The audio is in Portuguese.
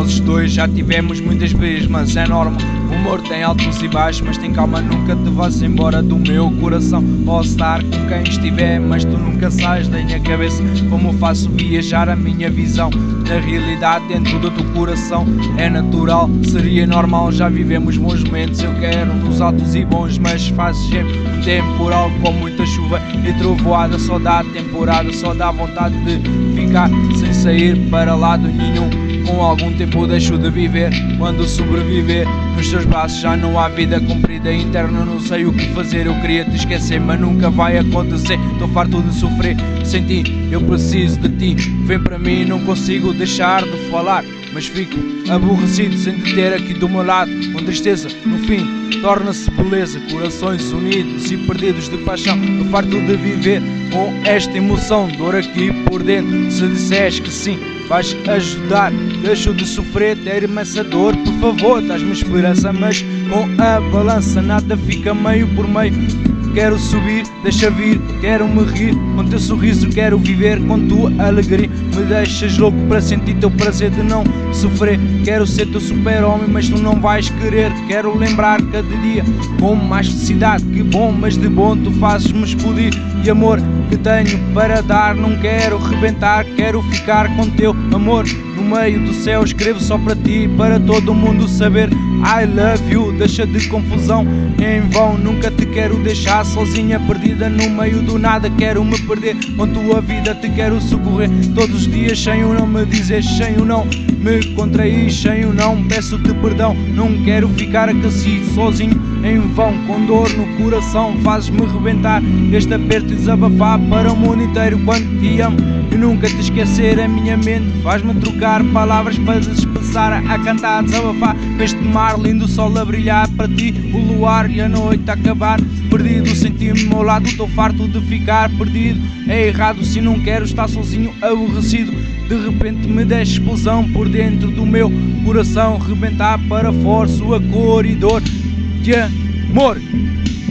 nós dois já tivemos muitas vezes, mas é normal. O amor tem altos e baixos, mas tem calma, nunca te vás embora do meu coração. Posso estar com quem estiver, mas tu nunca sais da minha cabeça. Como faço viajar a minha visão na realidade dentro do teu coração. É natural, seria normal, já vivemos bons momentos. Eu quero nos altos e bons, mas faz sempre um temporal com muita chuva e trovoada. Só dá temporada, só dá vontade de ficar sem sair para lado nenhum. Com algum tempo deixo de viver, quando sobreviver nos teus braços já não há vida comprida interna, não sei o que fazer. Eu queria te esquecer, mas nunca vai acontecer. Estou farto de sofrer sem ti, eu preciso de ti. Vem para mim, não consigo deixar de falar, mas fico aborrecido sem te ter aqui do meu lado. Com tristeza, no fim, torna-se beleza. Corações unidos e perdidos de paixão. Estou farto de viver com esta emoção, dor aqui por dentro. Se disseres que sim, vais ajudar. Deixo de sofrer, ter-me essa dor, por favor, dás-me esperança. Mas com a balança nada fica meio por meio. Quero subir, deixa vir, quero me rir. Com teu sorriso quero viver, com tua alegria. Me deixas louco para sentir teu prazer de não sofrer. Quero ser teu super-homem, mas tu não vais querer. Quero lembrar cada dia com mais felicidade. Que bom, mas de bom tu fazes-me explodir. E amor que tenho para dar, não quero rebentar. Quero ficar com teu amor no meio do céu. Escrevo só para ti, para todo mundo saber. I love you, deixa de confusão em vão. Nunca te quero deixar sozinha, perdida no meio do nada. Quero me perder com tua vida, te quero socorrer todos os dias. Sem o não me dizer, sem o não me contrair, sem o não peço-te perdão. Não quero ficar aqui sozinho em vão, com dor no coração. Fazes-me rebentar este aperto e desabafar para o mundo inteiro quando te amo e nunca te esquecer. A minha mente faz-me trocar palavras para despeçar, a cantar, desabafar neste mar lindo, o sol a brilhar para ti, o luar e a noite a acabar. Perdido, senti-me ao meu lado, estou farto de ficar perdido. É errado se não quero estar sozinho, aborrecido. De repente me deixa explosão por dentro do meu coração, rebentar para fora sua cor e dor de amor.